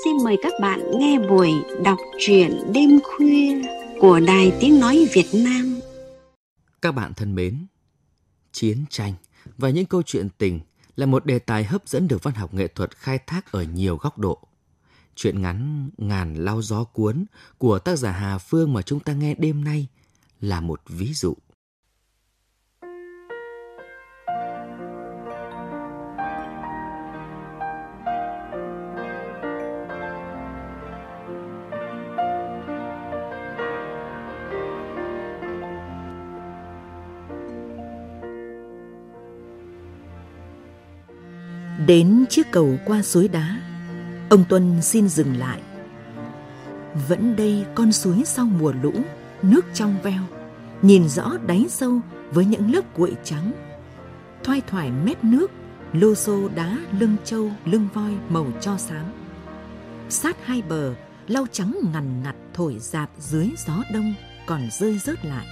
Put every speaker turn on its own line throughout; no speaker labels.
xin mời các bạn nghe buổi đọc truyện đêm khuya của Đài Tiếng Nói Việt Nam.
Các bạn thân mến, chiến tranh và những câu chuyện tình là một đề tài hấp dẫn được văn học nghệ thuật khai thác ở nhiều góc độ. Truyện ngắn Ngàn Lao Gió Cuốn của tác giả Hà Phương mà chúng ta nghe đêm nay là một ví dụ.
Đến chiếc cầu qua suối đá, ông Tuân xin dừng lại. Vẫn đây con suối sau mùa lũ, nước trong veo, nhìn rõ đáy sâu với những lớp cuội trắng. Thoai thoải mét nước, lô xô đá lưng trâu lưng voi màu tro xám. Sát hai bờ, lau trắng ngằn ngặt thổi rạp dưới gió đông còn rơi rớt lại.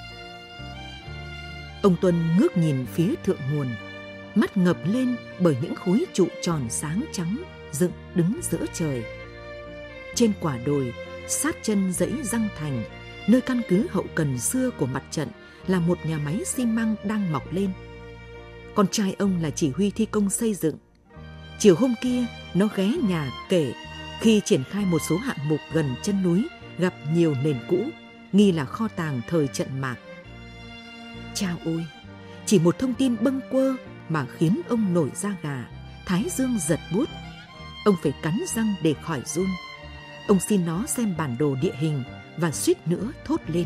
Ông Tuân ngước nhìn phía thượng nguồn, mắt ngập lên bởi những khối trụ tròn sáng trắng dựng đứng giữa trời. Trên quả đồi, sát chân dãy Răng Thành, nơi căn cứ hậu cần xưa của mặt trận, là một nhà máy xi măng đang mọc lên. Con trai ông là chỉ huy thi công xây dựng. Chiều hôm kia, nó ghé nhà kể khi triển khai một số hạng mục gần chân núi gặp nhiều nền cũ, nghi là kho tàng thời trận Mạc. Chao ôi, chỉ một thông tin bâng quơ mà khiến ông nổi da gà, thái dương giật buốt. Ông phải cắn răng để khỏi run. Ông xin nó xem bản đồ địa hình và suýt nữa thốt lên.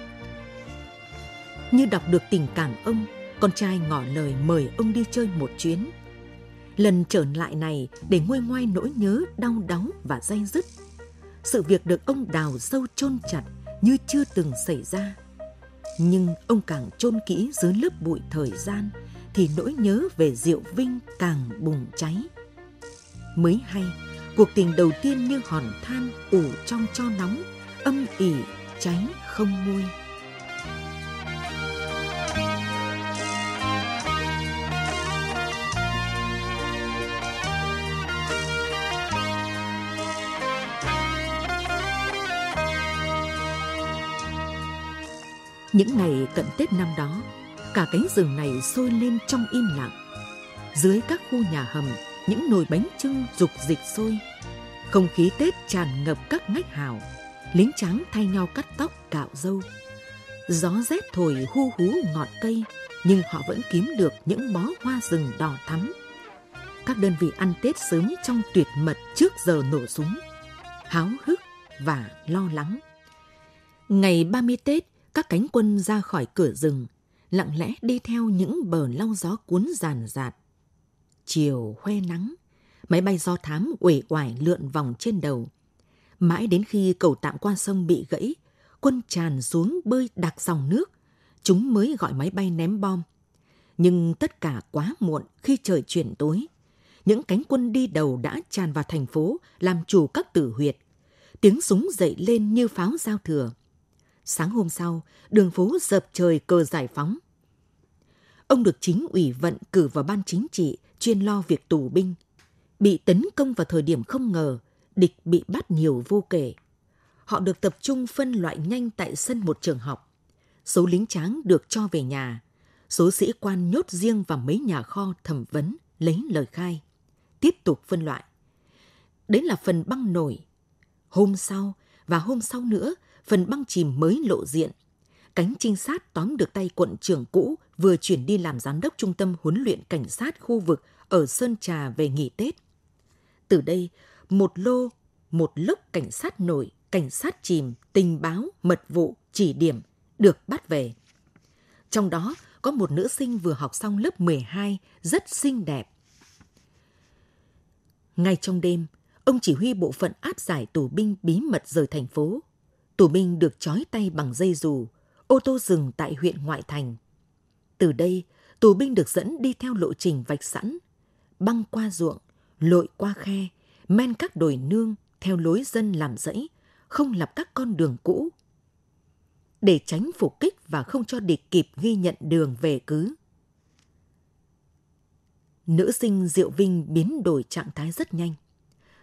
Như đọc được tình cảm ông, con trai ngỏ lời mời ông đi chơi một chuyến. Lần trở lại này để nguôi ngoai nỗi nhớ đau đáu và day dứt. Sự việc được ông đào sâu chôn chặt như chưa từng xảy ra. Nhưng ông càng chôn kỹ dưới lớp bụi thời gian thì nỗi nhớ về Diệu Vinh càng bùng cháy. Mới hay, cuộc tình đầu tiên như hòn than ủ trong tro nóng, âm ỉ cháy không nguôi. Những ngày cận Tết năm đó, cả cánh rừng này sôi lên trong im lặng. Dưới các khu nhà hầm, những nồi bánh chưng rục rịch sôi. Không khí Tết tràn ngập các ngách hào. Lính tráng thay nhau cắt tóc cạo râu. Gió rét thổi hu hú ngọn cây, nhưng họ vẫn kiếm được những bó hoa rừng đỏ thắm. Các đơn vị ăn Tết sớm trong tuyệt mật trước giờ nổ súng, háo hức và lo lắng. Ngày 30 Tết, các cánh quân ra khỏi cửa rừng, lặng lẽ đi theo những bờ lau gió cuốn ràn rạt. Chiều hoe nắng, máy bay do thám uể oải lượn vòng trên đầu. Mãi đến khi cầu tạm qua sông bị gãy, quân tràn xuống bơi đặc dòng nước, chúng mới gọi máy bay ném bom. Nhưng tất cả quá muộn khi trời chuyển tối. Những cánh quân đi đầu đã tràn vào thành phố làm chủ các tử huyệt. Tiếng súng dậy lên như pháo giao thừa. Sáng hôm sau, đường phố dợp trời cờ giải phóng. Ông được chính ủy vận cử vào ban chính trị chuyên lo việc tù binh. Bị tấn công vào thời điểm không ngờ, địch bị bắt nhiều vô kể. Họ được tập trung phân loại nhanh tại sân một trường học. Số lính tráng được cho về nhà. Số sĩ quan nhốt riêng vào mấy nhà kho thẩm vấn, lấy lời khai. Tiếp tục phân loại. Đấy là phần băng nổi. Hôm sau và hôm sau nữa, phần băng chìm mới lộ diện. Cánh trinh sát tóm được tay quận trưởng cũ vừa chuyển đi làm giám đốc trung tâm huấn luyện cảnh sát khu vực ở Sơn Trà về nghỉ Tết. Từ đây, một lốc cảnh sát nổi, cảnh sát chìm, tình báo, mật vụ, chỉ điểm được bắt về. Trong đó có một nữ sinh vừa học xong lớp 12, rất xinh đẹp. Ngay trong đêm, ông chỉ huy bộ phận áp giải tù binh bí mật rời thành phố. Tù binh được trói tay bằng dây dù, ô tô dừng tại huyện ngoại thành. Từ đây, tù binh được dẫn đi theo lộ trình vạch sẵn, băng qua ruộng, lội qua khe, men các đồi nương theo lối dân làm rẫy, không lập các con đường cũ. Để tránh phục kích và không cho địch kịp ghi nhận đường về cứ. Nữ sinh Diệu Vinh biến đổi trạng thái rất nhanh.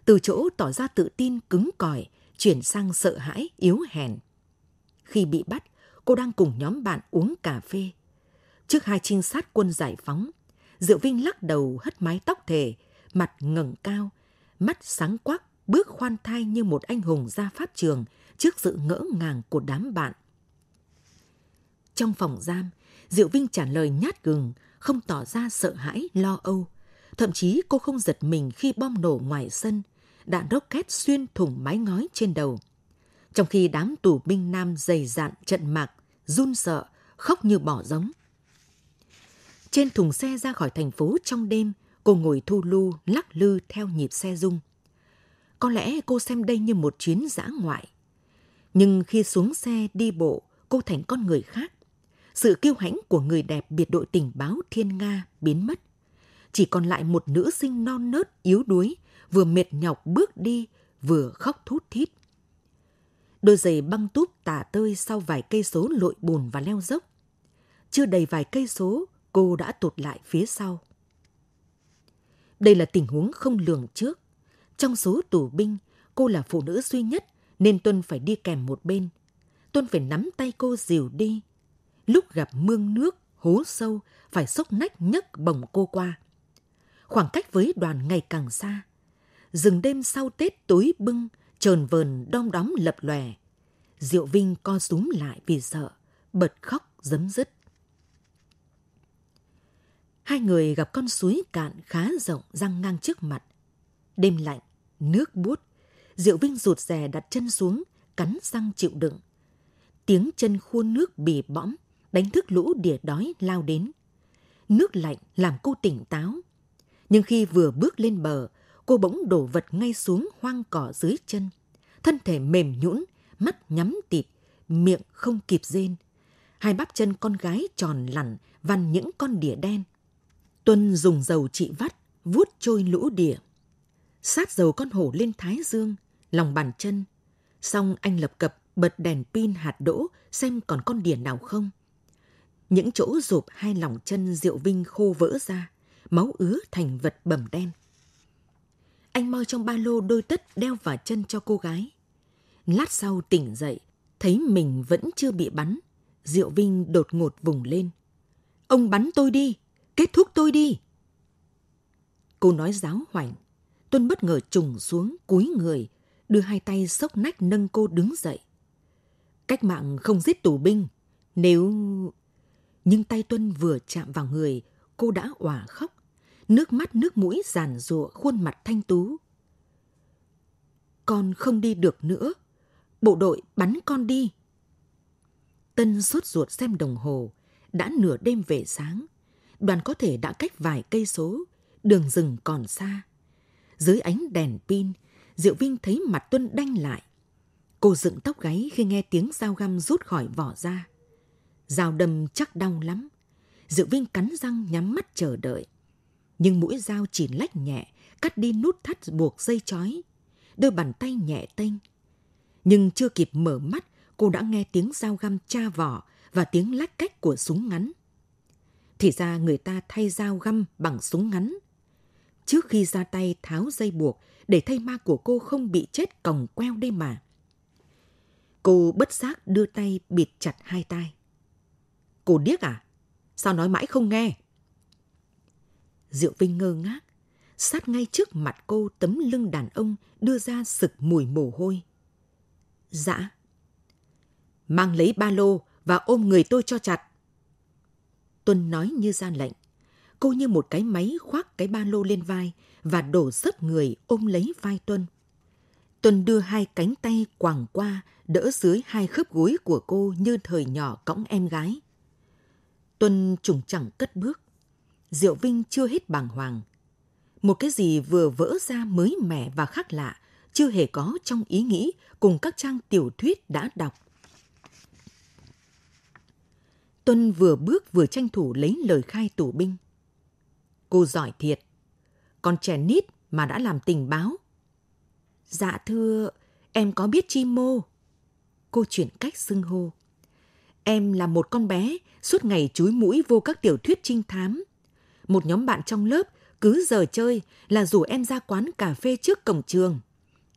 từ chỗ tỏ ra tự tin cứng cỏi, chuyển sang sợ hãi, yếu hèn. Khi bị bắt, cô đang cùng nhóm bạn uống cà phê. Trước hai trinh sát quân giải phóng, Diệu Vinh lắc đầu hất mái tóc thề, mặt ngẩng cao, mắt sáng quắc, bước khoan thai như một anh hùng ra pháp trường trước sự ngỡ ngàng của đám bạn. Trong phòng giam, Diệu Vinh trả lời nhát gừng, không tỏ ra sợ hãi, lo âu. Thậm chí cô không giật mình khi bom nổ ngoài sân, đạn rocket xuyên thủng mái ngói trên đầu. Trong khi đám tù binh nam dày dạn trận mạc, run sợ, khóc như bỏ giống. Trên thùng xe ra khỏi thành phố trong đêm, cô ngồi thu lu, lắc lư theo nhịp xe rung. Có lẽ cô xem đây như một chuyến dã ngoại. Nhưng khi xuống xe đi bộ, cô thành con người khác. Sự kiêu hãnh của người đẹp biệt đội tình báo Thiên Nga biến mất. Chỉ còn lại một nữ sinh non nớt yếu đuối, vừa mệt nhọc bước đi, vừa khóc thút thít. Đôi giày băng túp tả tơi sau vài cây số lội bùn và leo dốc. Chưa đầy vài cây số, cô đã tụt lại phía sau. Đây là tình huống không lường trước. Trong số tù binh, cô là phụ nữ duy nhất nên Tuân phải đi kèm một bên. Tuân phải nắm tay cô dìu đi. Lúc gặp mương nước, hố sâu, phải xốc nách nhấc bổng cô qua. Khoảng cách với đoàn ngày càng xa. Rừng đêm sau Tết tối bưng, chờn vờn đom đóm lập lòe. Diệu Vinh co rúm lại vì sợ, bật khóc rấm rứt. Hai người gặp con suối cạn khá rộng giăng ngang trước mặt. Đêm lạnh, nước buốt. Diệu Vinh rụt rè đặt chân xuống, cắn răng chịu đựng. Tiếng chân khuôn nước bì bõm, đánh thức lũ đỉa đói lao đến. Nước lạnh làm cô tỉnh táo. Nhưng khi vừa bước lên bờ, cô bỗng đổ vật ngay xuống hoang cỏ dưới chân. Thân thể mềm nhũn, mắt nhắm tịt, miệng không kịp rên. Hai bắp chân con gái tròn lẳn vằn những con đỉa đen. Tuân dùng dầu trị vắt, vuốt trôi lũ đỉa. Sát dầu con hổ lên thái dương, lòng bàn chân. Xong anh lập cập bật đèn pin hạt đỗ xem còn con đỉa nào không. Những chỗ rộp hai lòng chân Diệu Vinh khô vỡ ra, máu ứa thành vật bầm đen. Anh moi trong ba lô đôi tất đeo vào chân cho cô gái. Lát sau tỉnh dậy, thấy mình vẫn chưa bị bắn. Diệu Vinh đột ngột vùng lên. Ông bắn tôi đi, kết thúc tôi đi. Cô nói giáo hoành. Tuân bất ngờ trùng xuống, cúi người, đưa hai tay xốc nách nâng cô đứng dậy. Cách mạng không giết tù binh, nếu... Nhưng tay Tuân vừa chạm vào người, cô đã òa khóc. Nước mắt nước mũi giàn giụa khuôn mặt thanh tú. Con không đi được nữa. Bộ đội bắn con đi. Tân sốt ruột xem đồng hồ. Đã nửa đêm về sáng. Đoàn có thể đã cách vài cây số. Đường rừng còn xa. Dưới ánh đèn pin, Diệu Vinh thấy mặt Tuân đanh lại. Cô dựng tóc gáy khi nghe tiếng dao găm rút khỏi vỏ ra. Dao đâm chắc đau lắm. Diệu Vinh cắn răng nhắm mắt chờ đợi. Nhưng mũi dao chỉ lách nhẹ, cắt đi nút thắt buộc dây chói. Đôi bàn tay nhẹ tênh. Nhưng chưa kịp mở mắt, cô đã nghe tiếng dao găm tra vỏ và tiếng lách cách của súng ngắn. Thì ra người ta thay dao găm bằng súng ngắn. Trước khi ra tay tháo dây buộc để thây ma của cô không bị chết còng queo đây mà. Cô bất giác đưa tay bịt chặt hai tai. Cô điếc à? Sao nói mãi không nghe? Diệu Vinh ngơ ngác. Sát ngay trước mặt cô tấm lưng đàn ông đưa ra sực mùi mồ hôi. Dạ. Mang lấy ba lô và ôm người tôi cho chặt. Tuân nói như ra lệnh. Cô như một cái máy khoác cái ba lô lên vai và đổ sấp người ôm lấy vai Tuân. Tuân đưa hai cánh tay quàng qua đỡ dưới hai khớp gối của cô như thời nhỏ cõng em gái. Tuân trùng chẳng cất bước. Diệu Vinh chưa hết bàng hoàng. Một cái gì vừa vỡ ra mới mẻ và khác lạ, chưa hề có trong ý nghĩ cùng các trang tiểu thuyết đã đọc. Tuân vừa bước vừa tranh thủ lấy lời khai tù binh. Cô giỏi thiệt. Còn trẻ nít mà đã làm tình báo. Dạ thưa, em có biết chi mô. Cô chuyển cách xưng hô. Em là một con bé suốt ngày chúi mũi vô các tiểu thuyết trinh thám. Một nhóm bạn trong lớp cứ giờ chơi là rủ em ra quán cà phê trước cổng trường.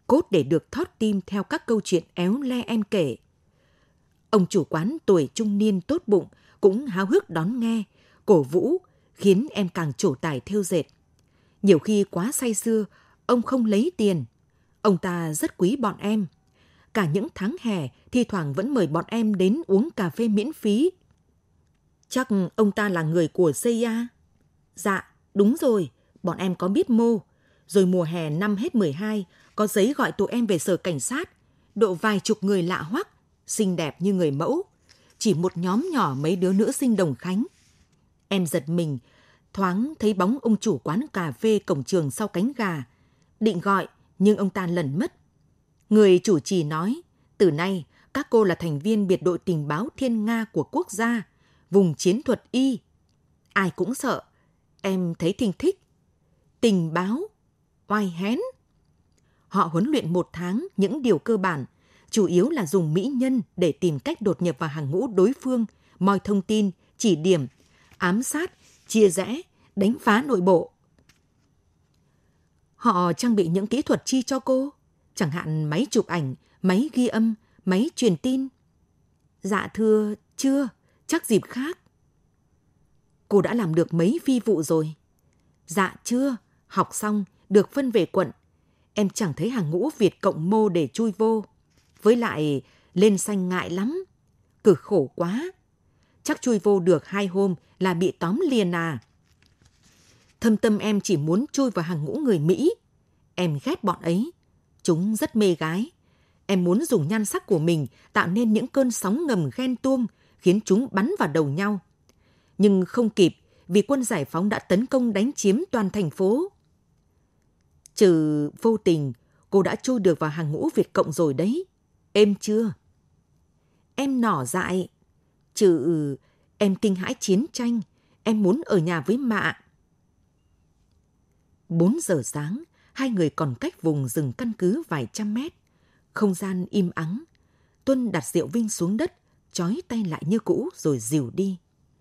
cốt để được thót tim theo các câu chuyện éo le em kể. Ông chủ quán tuổi trung niên tốt bụng cũng háo hức đón nghe, cổ vũ, khiến em càng trổ tài thêu dệt. Nhiều khi quá say sưa, ông không lấy tiền. Ông ta rất quý bọn em. Cả những tháng hè, thi thoảng vẫn mời bọn em đến uống cà phê miễn phí. Chắc ông ta là người của CIA? Dạ, đúng rồi, bọn em có biết mô. Rồi mùa hè năm hết 12, có giấy gọi tụi em về sở cảnh sát. Độ vài chục người lạ hoắc, xinh đẹp như người mẫu. Chỉ một nhóm nhỏ mấy đứa nữ sinh Đồng Khánh. Em giật mình, thoáng thấy bóng ông chủ quán cà phê cổng trường sau cánh gà. Định gọi, nhưng ông ta lẩn mất. Người chủ trì nói, từ nay các cô là thành viên biệt đội tình báo Thiên Nga của quốc gia, vùng chiến thuật Y. Ai cũng sợ, em thấy thinh thích. Tình báo, oai hén. Họ huấn luyện 1 tháng những điều cơ bản, chủ yếu là dùng mỹ nhân để tìm cách đột nhập vào hàng ngũ đối phương, moi thông tin, chỉ điểm, ám sát, chia rẽ, đánh phá nội bộ. Họ trang bị những kỹ thuật chi cho cô? Chẳng hạn máy chụp ảnh, máy ghi âm, máy truyền tin. Dạ thưa, chưa, chắc dịp khác. Cô đã làm được mấy phi vụ rồi? Dạ chưa, học xong, được phân về quận. Em chẳng thấy hàng ngũ Việt Cộng mô để chui vô. Với lại, lên xanh ngại lắm. Cực khổ quá. Chắc chui vô được 2 hôm là bị tóm liền à. Thâm tâm em chỉ muốn chui vào hàng ngũ người Mỹ. Em ghét bọn ấy. Chúng rất mê gái. Em muốn dùng nhan sắc của mình tạo nên những cơn sóng ngầm ghen tuông, khiến chúng bắn vào đầu nhau. Nhưng không kịp vì quân giải phóng đã tấn công đánh chiếm toàn thành phố. Trừ vô tình, cô đã chui được vào hàng ngũ Việt Cộng rồi đấy. Êm chưa? Em nỏ dại. Trừ em kinh hãi chiến tranh. Em muốn ở nhà với mạ. 4 giờ sáng, hai người còn cách vùng rừng căn cứ vài trăm mét. Không gian im ắng. Tuân đặt Diệu Vinh xuống đất, trói tay lại như cũ rồi dìu đi.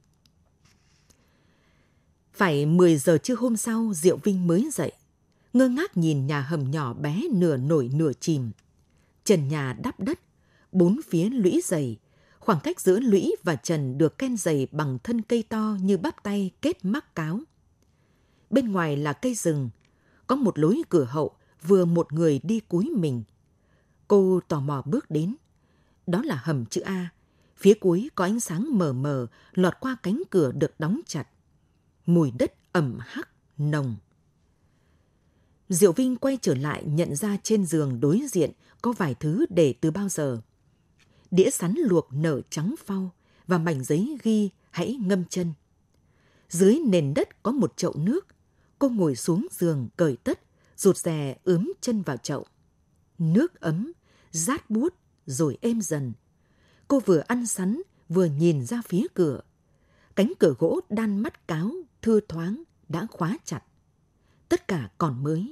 Phải 10 giờ trưa hôm sau, Diệu Vinh mới dậy. Ngơ ngác nhìn nhà hầm nhỏ bé nửa nổi nửa chìm. Trần nhà đắp đất, 4 phía lũy dày. Khoảng cách giữa lũy và trần được ken dày bằng thân cây to như bắp tay kết mắc cáo. Bên ngoài là cây rừng, có một lối cửa hậu, vừa một người đi cúi mình. Cô tò mò bước đến. Đó là hầm chữ A. Phía cuối có ánh sáng mờ mờ lọt qua cánh cửa được đóng chặt. Mùi đất ẩm hắc, nồng. Diệu Vinh quay trở lại nhận ra trên giường đối diện có vài thứ để từ bao giờ. Đĩa sắn luộc nở trắng phau và mảnh giấy ghi hãy ngâm chân. Dưới nền đất có một chậu nước. Cô ngồi xuống giường cởi tất, rụt rè ướm chân vào chậu. Nước ấm, rát buốt rồi êm dần. Cô vừa ăn sắn vừa nhìn ra phía cửa. Cánh cửa gỗ đan mắt cáo, thưa thoáng, đã khóa chặt. Tất cả còn mới.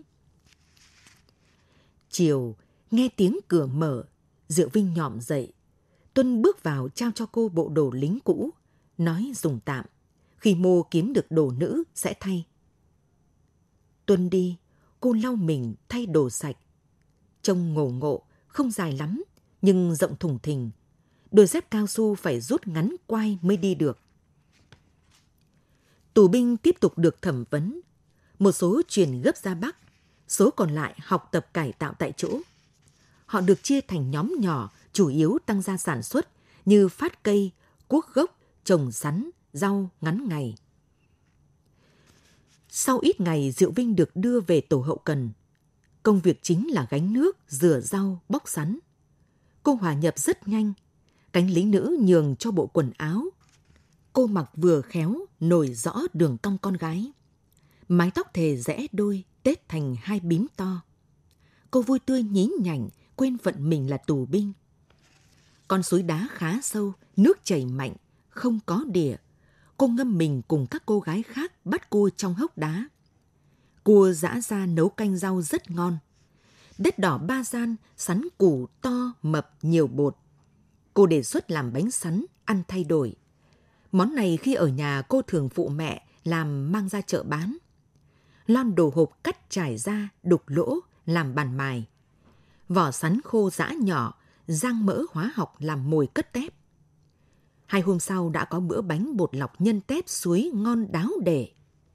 Chiều, nghe tiếng cửa mở, Diệu Vinh nhỏm dậy. Tuân bước vào trao cho cô bộ đồ lính cũ, nói dùng tạm. Khi Mô kiếm được đồ nữ sẽ thay. Tuân đi, cô lau mình thay đồ sạch. Trông ngổ ngộ, không dài lắm, nhưng rộng thùng thình. Đôi dép cao su phải rút ngắn quai mới đi được. Tù binh tiếp tục được thẩm vấn. Một số chuyển gấp ra Bắc, số còn lại học tập cải tạo tại chỗ. Họ được chia thành nhóm nhỏ, chủ yếu tăng gia sản xuất như phát cây, cuốc gốc, trồng sắn, rau ngắn ngày. Sau ít ngày, Diệu Vinh được đưa về tổ hậu cần. Công việc chính là gánh nước, rửa rau, bóc sắn. Cô hòa nhập rất nhanh. Cánh lính nữ nhường cho bộ quần áo. Cô mặc vừa khéo, nổi rõ đường cong con gái. Mái tóc thề rẽ đôi, tết thành 2 bím to. Cô vui tươi nhí nhảnh, quên phận mình là tù binh. Con suối đá khá sâu, nước chảy mạnh, không có đỉa. Cô ngâm mình cùng các cô gái khác bắt cua trong hốc đá. Cua giã ra nấu canh rau rất ngon. Đất đỏ ba gian, sắn củ to, mập, nhiều bột. Cô đề xuất làm bánh sắn, ăn thay đổi. Món này khi ở nhà cô thường phụ mẹ làm mang ra chợ bán. Lon đồ hộp cắt trải ra, đục lỗ, làm bàn mài. vỏ sắn khô giã nhỏ, rang mỡ hóa học làm mồi cất tép. 2 hôm sau đã có bữa bánh bột lọc nhân tép suối ngon đáo để.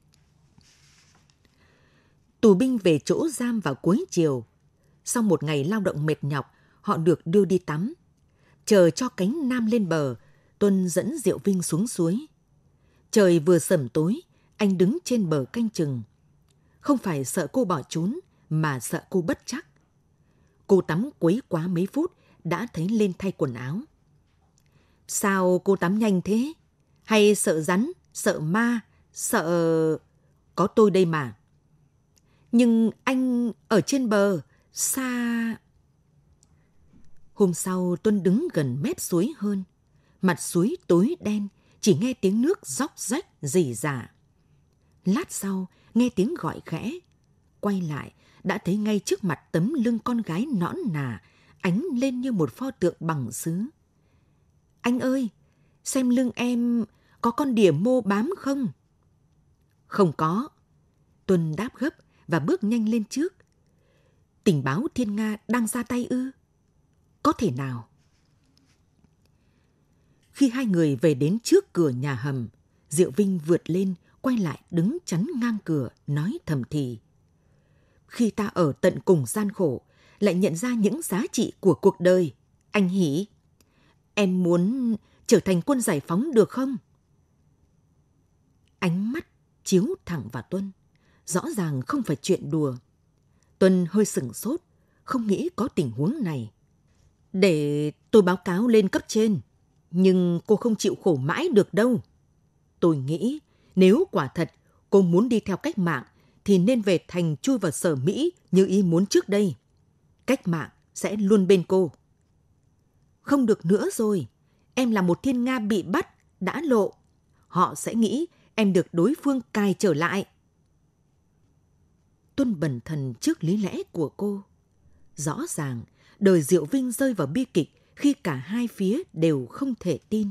Tù binh về chỗ giam vào cuối chiều. Sau một ngày lao động mệt nhọc, họ được đưa đi tắm. Chờ cho cánh nam lên bờ, Tuân dẫn Diệu Vinh xuống suối. Trời vừa sẩm tối, anh đứng trên bờ canh chừng. Không phải sợ cô bỏ trốn, mà sợ cô bất trắc. Cô tắm quấy quá mấy phút, đã thấy lên thay quần áo. Sao cô tắm nhanh thế? Hay sợ rắn, sợ ma, sợ... Có tôi đây mà. Nhưng anh ở trên bờ, xa... Hôm sau Tuân đứng gần mép suối hơn. Mặt suối tối đen, chỉ nghe tiếng nước róc rách rỉ rả. Lát sau, nghe tiếng gọi khẽ. Quay lại, đã thấy ngay trước mặt tấm lưng con gái nõn nà, ánh lên như một pho tượng bằng sứ. Anh ơi, xem lưng em có con đỉa mô bám không? Không có. Tuân đáp gấp và bước nhanh lên trước. Tình báo Thiên Nga đang ra tay ư? Có thể nào? Khi hai người về đến trước cửa nhà hầm, Diệu Vinh vượt lên, quay lại đứng chắn ngang cửa, nói thầm thì. Khi ta ở tận cùng gian khổ, lại nhận ra những giá trị của cuộc đời, anh Hỷ. Em muốn trở thành quân giải phóng được không? Ánh mắt chiếu thẳng vào Tuân. Rõ ràng không phải chuyện đùa. Tuân hơi sửng sốt, không nghĩ có tình huống này. Để tôi báo cáo lên cấp trên, nhưng cô không chịu khổ mãi được đâu. Tôi nghĩ nếu quả thật cô muốn đi theo cách mạng thì nên về thành chui vào Sở Mỹ như ý muốn trước đây. Cách mạng sẽ luôn bên cô. Không được nữa rồi, em là một thiên nga bị bắt, đã lộ. Họ sẽ nghĩ em được đối phương cài trở lại. Tuân bần thần trước lý lẽ của cô. Rõ ràng, đời Diệu Vinh rơi vào bi kịch khi cả hai phía đều không thể tin.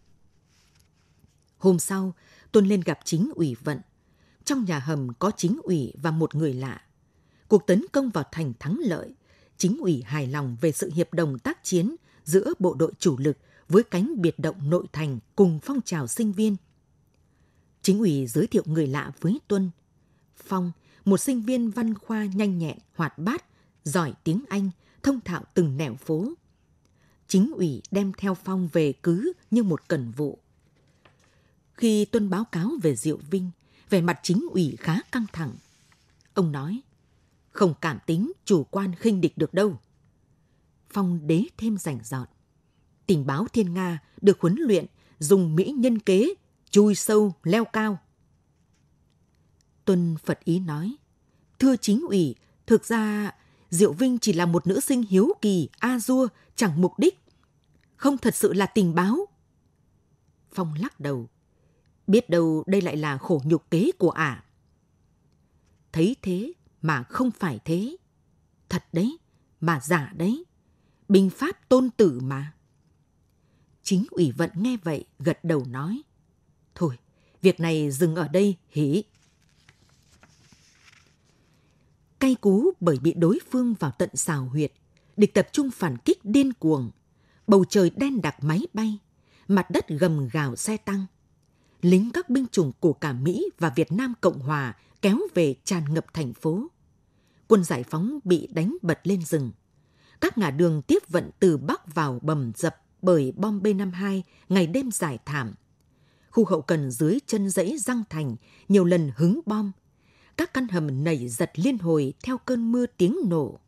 Hôm sau, Tuân lên gặp chính ủy Vận. Trong nhà hầm có chính ủy và một người lạ. Cuộc tấn công vào thành thắng lợi. Chính ủy hài lòng về sự hiệp đồng tác chiến giữa bộ đội chủ lực với cánh biệt động nội thành cùng phong trào sinh viên. Chính ủy giới thiệu người lạ với Tuân. Phong, một sinh viên văn khoa nhanh nhẹn, hoạt bát, giỏi tiếng Anh, thông thạo từng nẻo phố. Chính ủy đem theo Phong về cứ như một cần vụ. Khi Tuân báo cáo về Diệu Vinh, vẻ mặt chính ủy khá căng thẳng. Ông nói, không cảm tính, chủ quan khinh địch được đâu. Phong đế thêm rành rọt. Tình báo Thiên Nga được huấn luyện dùng mỹ nhân kế, chui sâu, leo cao. Tuân phật ý nói, thưa chính ủy, thực ra Diệu Vinh chỉ là một nữ sinh hiếu kỳ, a dua, chẳng mục đích. Không thật sự là tình báo. Phong lắc đầu. Biết đâu đây lại là khổ nhục kế của ả. Thấy thế mà không phải thế. Thật đấy, mà giả đấy. Binh pháp tôn tử mà. Chính ủy Vận nghe vậy gật đầu nói. Thôi, việc này dừng ở đây Hỷ. Cay cú bởi bị đối phương vào tận xào huyệt, địch tập trung phản kích điên cuồng. Bầu trời đen đặc máy bay, mặt đất gầm gào xe tăng. Lính các binh chủng của cả Mỹ và Việt Nam Cộng Hòa kéo về tràn ngập thành phố. Quân giải phóng bị đánh bật lên rừng. Các ngả đường tiếp vận từ Bắc vào bầm dập bởi bom B-52 ngày đêm rải thảm. Khu hậu cần dưới chân dãy Giang Thành nhiều lần hứng bom. Các căn hầm nảy giật liên hồi theo cơn mưa tiếng nổ.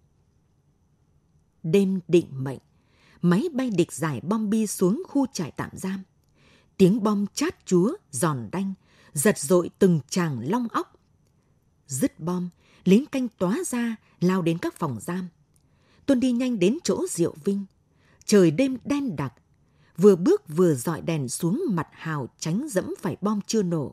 Đêm định mệnh, máy bay địch rải bom bi xuống khu trại tạm giam. Tiếng bom chát chúa, giòn đanh, giật dội từng tràng long óc. Dứt bom, lính canh tóa ra, lao đến các phòng giam. Tuân đi nhanh đến chỗ Diệu Vinh. Trời đêm đen đặc, vừa bước vừa dọi đèn xuống mặt hào tránh dẫm phải bom chưa nổ.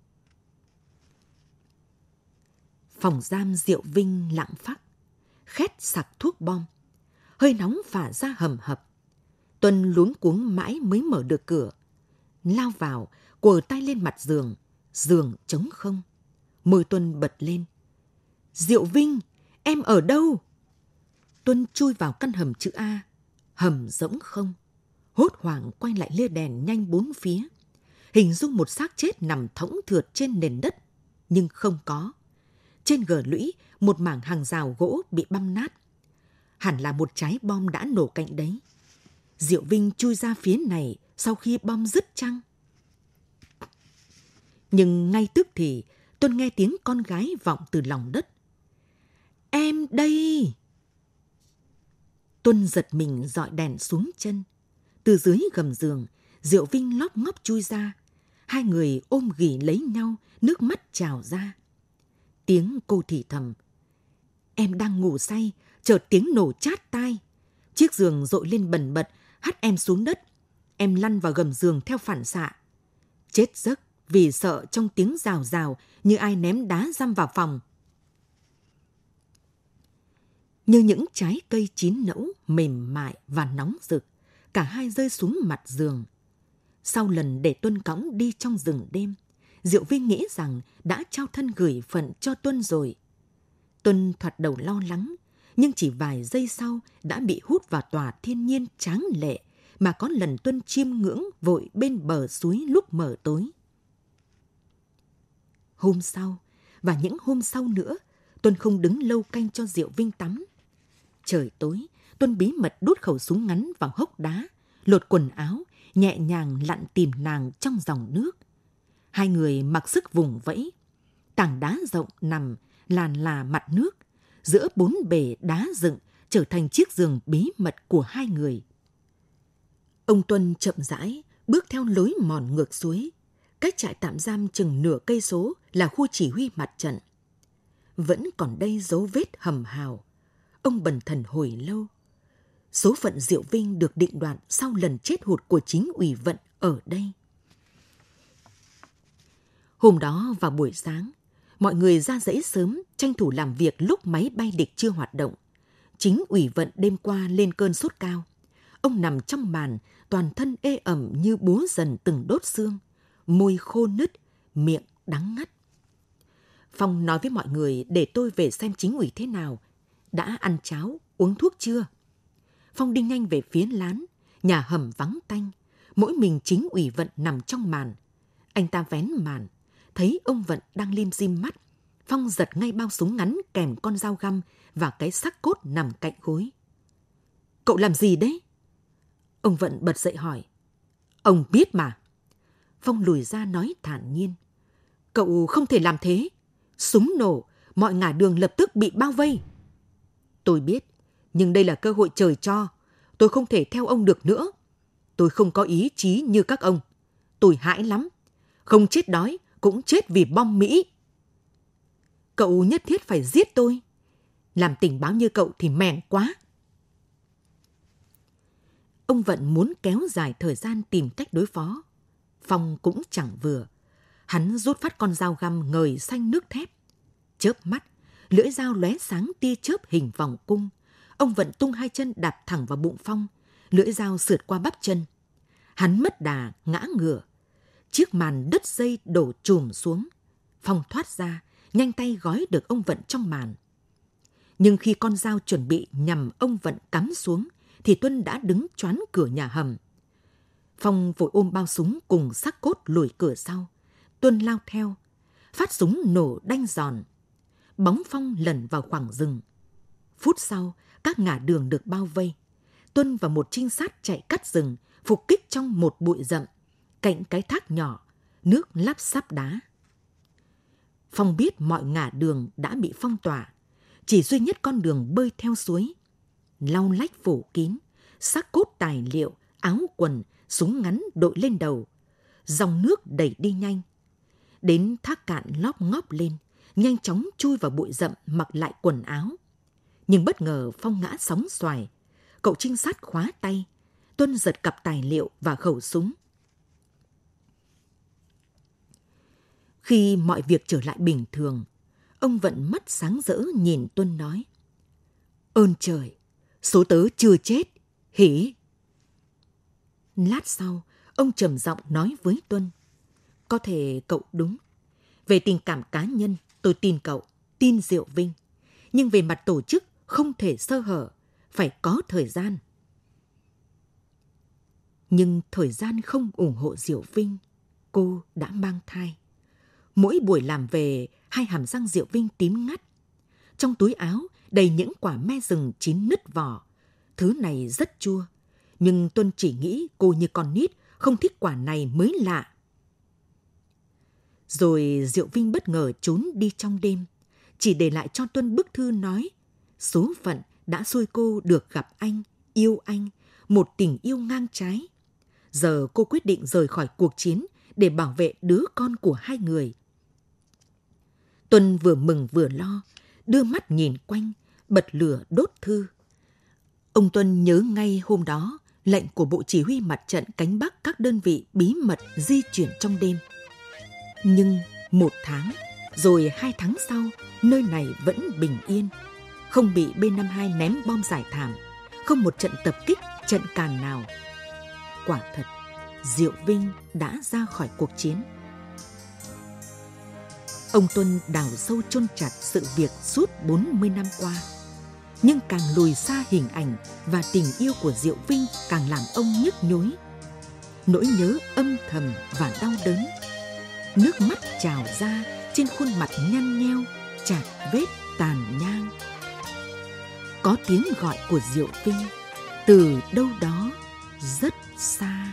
Phòng giam Diệu Vinh lặng phắc, khét sặc thuốc bom. Hơi nóng phả ra hầm hập. Tuân luống cuống mãi mới mở được cửa. Lao vào, quờ tay lên mặt giường. Giường trống không. Môi Tuân bật lên. Diệu Vinh, em ở đâu? Tuân chui vào căn hầm chữ A. Hầm rỗng không. Hốt hoảng quay lại lia đèn nhanh bốn phía. Hình dung một xác chết nằm thõng thượt trên nền đất, nhưng không có. Trên gờ lũy, một mảng hàng rào gỗ bị băm nát. Hẳn là một trái bom đã nổ cạnh đấy. Diệu Vinh chui ra phía này sau khi bom dứt chăng? Nhưng ngay tức thì, Tuân nghe tiếng con gái vọng từ lòng đất. Em đây! Tuân giật mình dọi đèn xuống chân. Từ dưới gầm giường, Diệu Vinh lóp ngóp chui ra. Hai người ôm ghì lấy nhau, nước mắt trào ra. Tiếng cô thì thầm. Em đang ngủ say, chợt tiếng nổ chát tai. Chiếc giường dội lên bần bật, hắt em xuống đất. Em lăn vào gầm giường theo phản xạ. Chết giấc vì sợ trong tiếng rào rào như ai ném đá dăm vào phòng. Như những trái cây chín nẫu, mềm mại và nóng rực, cả hai rơi xuống mặt giường. Sau lần để Tuân cõng đi trong rừng đêm, Diệu Vinh nghĩ rằng đã trao thân gửi phận cho Tuân rồi. Tuân thoạt đầu lo lắng, nhưng chỉ vài giây sau đã bị hút vào tòa thiên nhiên tráng lệ mà có lần Tuân chiêm ngưỡng vội bên bờ suối lúc mờ tối. Hôm sau, và những hôm sau nữa, Tuân không đứng lâu canh cho Diệu Vinh tắm. Trời tối, Tuân bí mật đút khẩu súng ngắn vào hốc đá, lột quần áo, nhẹ nhàng lặn tìm nàng trong dòng nước. Hai người mặc sức vùng vẫy. Tảng đá rộng nằm làn là mặt nước, giữa bốn bề đá dựng trở thành chiếc giường bí mật của hai người. Ông Tuân chậm rãi bước theo lối mòn ngược suối. Cách trại tạm giam chừng nửa cây số là khu chỉ huy mặt trận. Vẫn còn đây dấu vết hầm hào. Ông bần thần hồi lâu. Số phận Diệu Vinh được định đoạt sau lần chết hụt của chính ủy vận ở đây. Hôm đó vào buổi sáng, mọi người ra dãy sớm, tranh thủ làm việc lúc máy bay địch chưa hoạt động. Chính ủy vận đêm qua lên cơn sốt cao. Ông nằm trong màn, toàn thân ê ẩm như búa dần từng đốt xương, môi khô nứt, miệng đắng ngắt. Phong nói với mọi người để tôi về xem chính ủy thế nào. Đã ăn cháo, uống thuốc chưa? Phong đi nhanh về phía lán, nhà hầm vắng tanh, mỗi mình chính ủy vận nằm trong màn. Anh ta vén màn, thấy ông Vận đang lim dim mắt. Phong giật ngay bao súng ngắn kèm con dao găm và cái xác cốt nằm cạnh gối. Cậu làm gì đấy? Ông Vận bật dậy hỏi. Ông biết mà. Phong lùi ra nói thản nhiên. Cậu không thể làm thế. Súng nổ, mọi ngả đường lập tức bị bao vây. Tôi biết, nhưng đây là cơ hội trời cho. Tôi không thể theo ông được nữa. Tôi không có ý chí như các ông. Tôi hãi lắm. Không chết đói, cũng chết vì bom Mỹ. Cậu nhất thiết phải giết tôi. Làm tình báo như cậu thì mèn quá. Ông Vận muốn kéo dài thời gian tìm cách đối phó. Phong cũng chẳng vừa. Hắn rút phát con dao găm ngời xanh nước thép. Chớp mắt, lưỡi dao lóe sáng tia chớp hình vòng cung. Ông Vận tung hai chân đạp thẳng vào bụng Phong. Lưỡi dao sượt qua bắp chân. Hắn mất đà, ngã ngửa. Chiếc màn đứt dây đổ chùm xuống. Phong thoát ra, nhanh tay gói được ông Vận trong màn. Nhưng khi con dao chuẩn bị nhằm ông Vận cắm xuống, thì Tuân đã đứng choán cửa nhà hầm. Phong vội ôm bao súng cùng xác cốt lùi cửa sau. Tuân lao theo. Phát súng nổ đanh giòn. Bóng Phong lẩn vào khoảng rừng. Phút sau, các ngả đường được bao vây. Tuân và một trinh sát chạy cắt rừng, phục kích trong một bụi rậm, cạnh cái thác nhỏ, nước láp xáp đá. Phong biết mọi ngả đường đã bị phong tỏa. Chỉ duy nhất con đường bơi theo suối. Lau lách phủ kín, xác cốt tài liệu, áo quần, súng ngắn đội lên đầu. Dòng nước đẩy đi nhanh. Đến thác cạn lóp ngóp lên, nhanh chóng chui vào bụi rậm mặc lại quần áo. Nhưng bất ngờ Phong ngã sóng xoài. Cậu trinh sát khóa tay. Tuân giật cặp tài liệu và khẩu súng. Khi mọi việc trở lại bình thường, ông Vận mắt sáng rỡ nhìn Tuân nói. Ơn trời, số tớ chưa chết, hỉ. Lát sau, ông trầm giọng nói với Tuân. Có thể cậu đúng. Về tình cảm cá nhân, tôi tin cậu, tin Diệu Vinh. Nhưng về mặt tổ chức, không thể sơ hở. phải có thời gian. Nhưng thời gian không ủng hộ Diệu Vinh. Cô đã mang thai. Mỗi buổi làm về, hai hàm răng Diệu Vinh tím ngắt. Trong túi áo đầy những quả me rừng chín nứt vỏ. Thứ này rất chua. Nhưng Tuân chỉ nghĩ cô như con nít, không thích quả này mới lạ. Rồi Diệu Vinh bất ngờ trốn đi trong đêm, chỉ để lại cho Tuân bức thư nói số phận đã xui cô được gặp anh, yêu anh, một tình yêu ngang trái. Giờ cô quyết định rời khỏi cuộc chiến để bảo vệ đứa con của hai người. Tuân vừa mừng vừa lo, đưa mắt nhìn quanh, bật lửa đốt thư. Ông Tuân nhớ ngay hôm đó, lệnh của Bộ Chỉ huy Mặt trận cánh Bắc các đơn vị bí mật di chuyển trong đêm. Nhưng 1 tháng, rồi 2 tháng sau, nơi này vẫn bình yên. Không bị B-52 ném bom rải thảm, không một trận tập kích, trận càn nào. Quả thật, Diệu Vinh đã ra khỏi cuộc chiến. Ông Tuân đào sâu chôn chặt sự việc suốt 40 năm qua. Nhưng càng lùi xa hình ảnh và tình yêu của Diệu Vinh càng làm ông nhức nhối. Nỗi nhớ âm thầm và đau đớn. Nước mắt trào ra trên khuôn mặt nhăn nheo, chạc vết tàn nhang. Có tiếng gọi của Diệu Vinh từ đâu đó rất xa.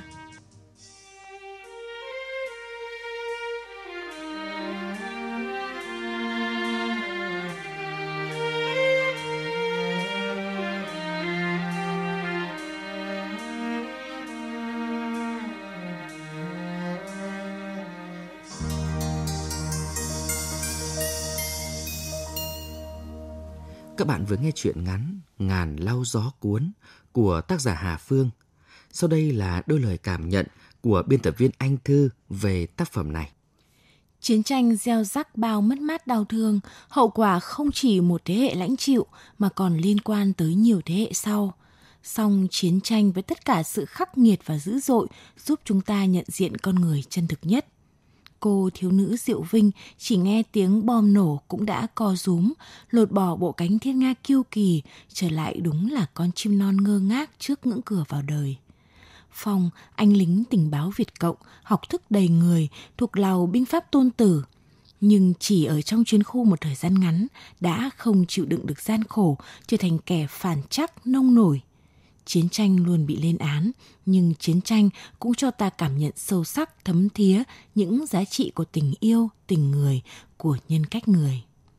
Các bạn vừa nghe truyện ngắn Ngàn lau gió cuốn của tác giả Hà Phương. Sau đây là đôi lời cảm nhận của biên tập viên Anh Thư về tác phẩm này.
Chiến tranh gieo rắc bao mất mát đau thương, hậu quả không chỉ một thế hệ lãnh chịu mà còn liên quan tới nhiều thế hệ sau. Song chiến tranh với tất cả sự khắc nghiệt và dữ dội giúp chúng ta nhận diện con người chân thực nhất. Cô thiếu nữ Diệu Vinh chỉ nghe tiếng bom nổ cũng đã co rúm, lột bỏ bộ cánh thiên nga kiêu kỳ, trở lại đúng là con chim non ngơ ngác trước ngưỡng cửa vào đời. Phong, anh lính tình báo Việt Cộng, học thức đầy người, thuộc lào binh pháp Tôn Tử. Nhưng chỉ ở trong chiến khu một thời gian ngắn, đã không chịu đựng được gian khổ, trở thành kẻ phản trắc nông nổi. Chiến tranh luôn bị lên án, nhưng chiến tranh cũng cho ta cảm nhận sâu sắc, thấm thía những giá trị của tình yêu, tình người, của nhân cách người.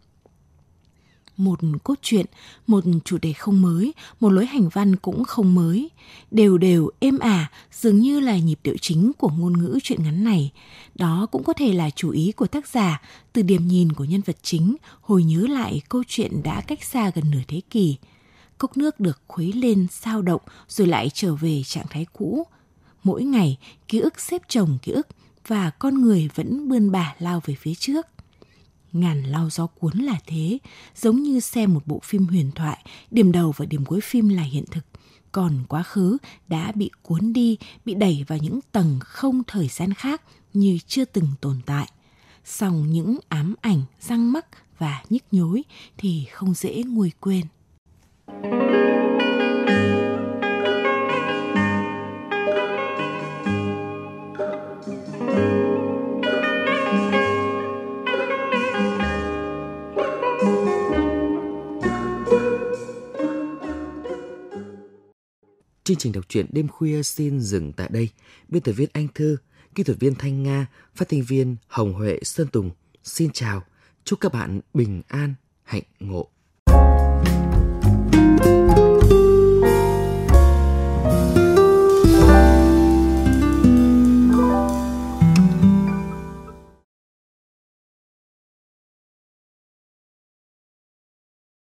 Một cốt truyện, một chủ đề không mới, một lối hành văn cũng không mới. Đều đều, êm ả, dường như là nhịp điệu chính của ngôn ngữ truyện ngắn này. Đó cũng có thể là chủ ý của tác giả, từ điểm nhìn của nhân vật chính, hồi nhớ lại câu chuyện đã cách xa gần nửa thế kỷ. Cốc nước được khuấy lên, sao động, rồi lại trở về trạng thái cũ. Mỗi ngày, ký ức xếp chồng ký ức, và con người vẫn bươn bả lao về phía trước. Ngàn lau gió cuốn là thế, giống như xem một bộ phim huyền thoại, điểm đầu và điểm cuối phim là hiện thực. Còn quá khứ đã bị cuốn đi, bị đẩy vào những tầng không thời gian khác như chưa từng tồn tại. Song những ám ảnh, răng mắc và nhức nhối thì không dễ nguôi quên.
Chương trình đọc truyện đêm khuya xin dừng tại đây. Biên tập viên Anh Thư, kỹ thuật viên Thanh Nga, phát thanh viên Hồng Huệ Sơn Tùng. Xin chào, chúc các bạn bình an, hạnh ngộ.